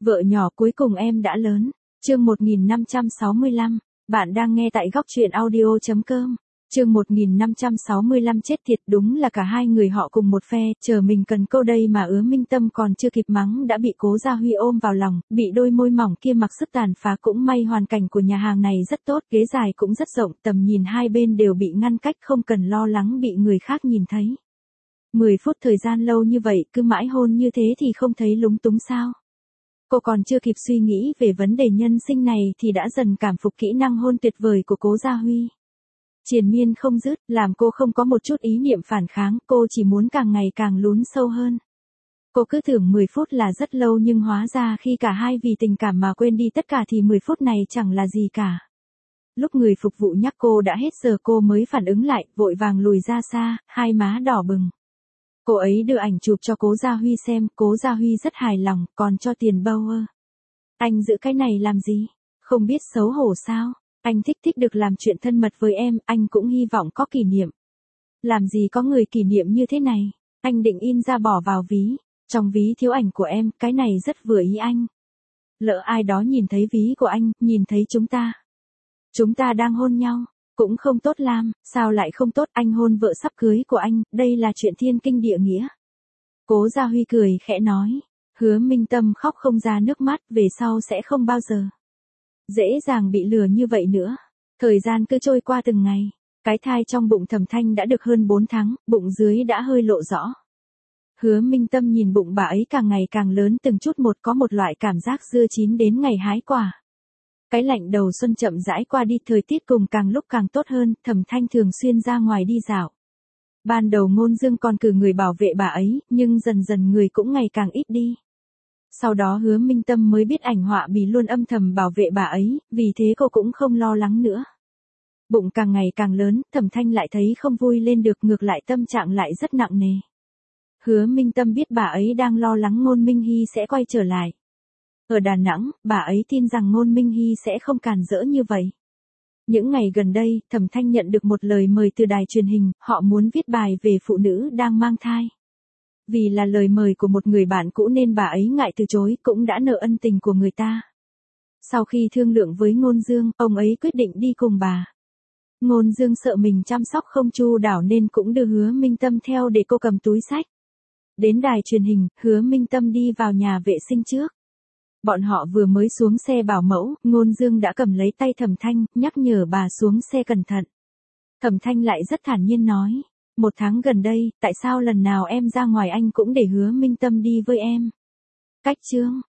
Vợ nhỏ cuối cùng em đã lớn. Chương 1565. Bạn đang nghe tại góc truyện audio.com. Chương 1565 chết thiệt, đúng là cả hai người họ cùng một phe, chờ mình cần câu đây mà Hứa Minh Tâm còn chưa kịp mắng đã bị Cố Gia Huy ôm vào lòng, bị đôi môi mỏng kia mặc sức tàn phá. Cũng may hoàn cảnh của nhà hàng này rất tốt, ghế dài cũng rất rộng, tầm nhìn hai bên đều bị ngăn cách, không cần lo lắng bị người khác nhìn thấy. 10 phút thời gian lâu như vậy, cứ mãi hôn như thế thì không thấy lúng túng sao? Cô còn chưa kịp suy nghĩ về vấn đề nhân sinh này thì đã dần cảm phục kỹ năng hôn tuyệt vời của Cố Gia Huy. Triền miên không dứt, làm cô không có một chút ý niệm phản kháng, cô chỉ muốn càng ngày càng lún sâu hơn. Cô cứ tưởng 10 phút là rất lâu nhưng hóa ra khi cả hai vì tình cảm mà quên đi tất cả thì 10 phút này chẳng là gì cả. Lúc người phục vụ nhắc cô đã hết giờ cô mới phản ứng lại, vội vàng lùi ra xa, hai má đỏ bừng. Cô ấy đưa ảnh chụp cho Cố Gia Huy xem, Cố Gia Huy rất hài lòng, còn cho tiền bao ơ. Anh giữ cái này làm gì? Không biết xấu hổ sao? Anh thích được làm chuyện thân mật với em, anh cũng hy vọng có kỷ niệm. Làm gì có người kỷ niệm như thế này? Anh định in ra bỏ vào ví. Trong ví thiếu ảnh của em, cái này rất vừa ý anh. Lỡ ai đó nhìn thấy ví của anh, nhìn thấy chúng ta. Chúng ta đang hôn nhau. Cũng không tốt làm, sao lại không tốt, anh hôn vợ sắp cưới của anh, đây là chuyện thiên kinh địa nghĩa. Cố Gia Huy cười khẽ nói. Hứa Minh Tâm khóc không ra nước mắt, về sau sẽ không bao giờ dễ dàng bị lừa như vậy nữa. Thời gian cứ trôi qua từng ngày. Cái thai trong bụng Thẩm Thanh đã được hơn 4 tháng, bụng dưới đã hơi lộ rõ. Hứa Minh Tâm nhìn bụng bà ấy càng ngày càng lớn từng chút một, có một loại cảm giác dưa chín đến ngày hái quả. Cái lạnh đầu xuân chậm rãi qua đi, thời tiết cùng càng lúc càng tốt hơn, Thẩm Thanh thường xuyên ra ngoài đi dạo. Ban đầu Ngôn Dương còn cử người bảo vệ bà ấy, nhưng dần dần người cũng ngày càng ít đi. Sau đó Hứa Minh Tâm mới biết ảnh họa bì luôn âm thầm bảo vệ bà ấy, vì thế cô cũng không lo lắng nữa. Bụng càng ngày càng lớn, Thẩm Thanh lại thấy không vui lên được, ngược lại tâm trạng lại rất nặng nề. Hứa Minh Tâm biết bà ấy đang lo lắng Ngôn Minh Hy sẽ quay trở lại. Ở Đà Nẵng, bà ấy tin rằng Ngôn Minh Hy sẽ không càn rỡ như vậy. Những ngày gần đây, Thẩm Thanh nhận được một lời mời từ đài truyền hình, họ muốn viết bài về phụ nữ đang mang thai. Vì là lời mời của một người bạn cũ nên bà ấy ngại từ chối, cũng đã nợ ân tình của người ta. Sau khi thương lượng với Ngôn Dương, ông ấy quyết định đi cùng bà. Ngôn Dương sợ mình chăm sóc không chu đáo nên cũng đưa Hứa Minh Tâm theo để cô cầm túi xách. Đến đài truyền hình, Hứa Minh Tâm đi vào nhà vệ sinh trước. Bọn họ vừa mới xuống xe bảo mẫu, Ngôn Dương đã cầm lấy tay Thẩm Thanh, nhắc nhở bà xuống xe cẩn thận. Thẩm Thanh lại rất thản nhiên nói. 1 tháng gần đây, tại sao lần nào em ra ngoài anh cũng để Hứa Minh Tâm đi với em? Cách chương.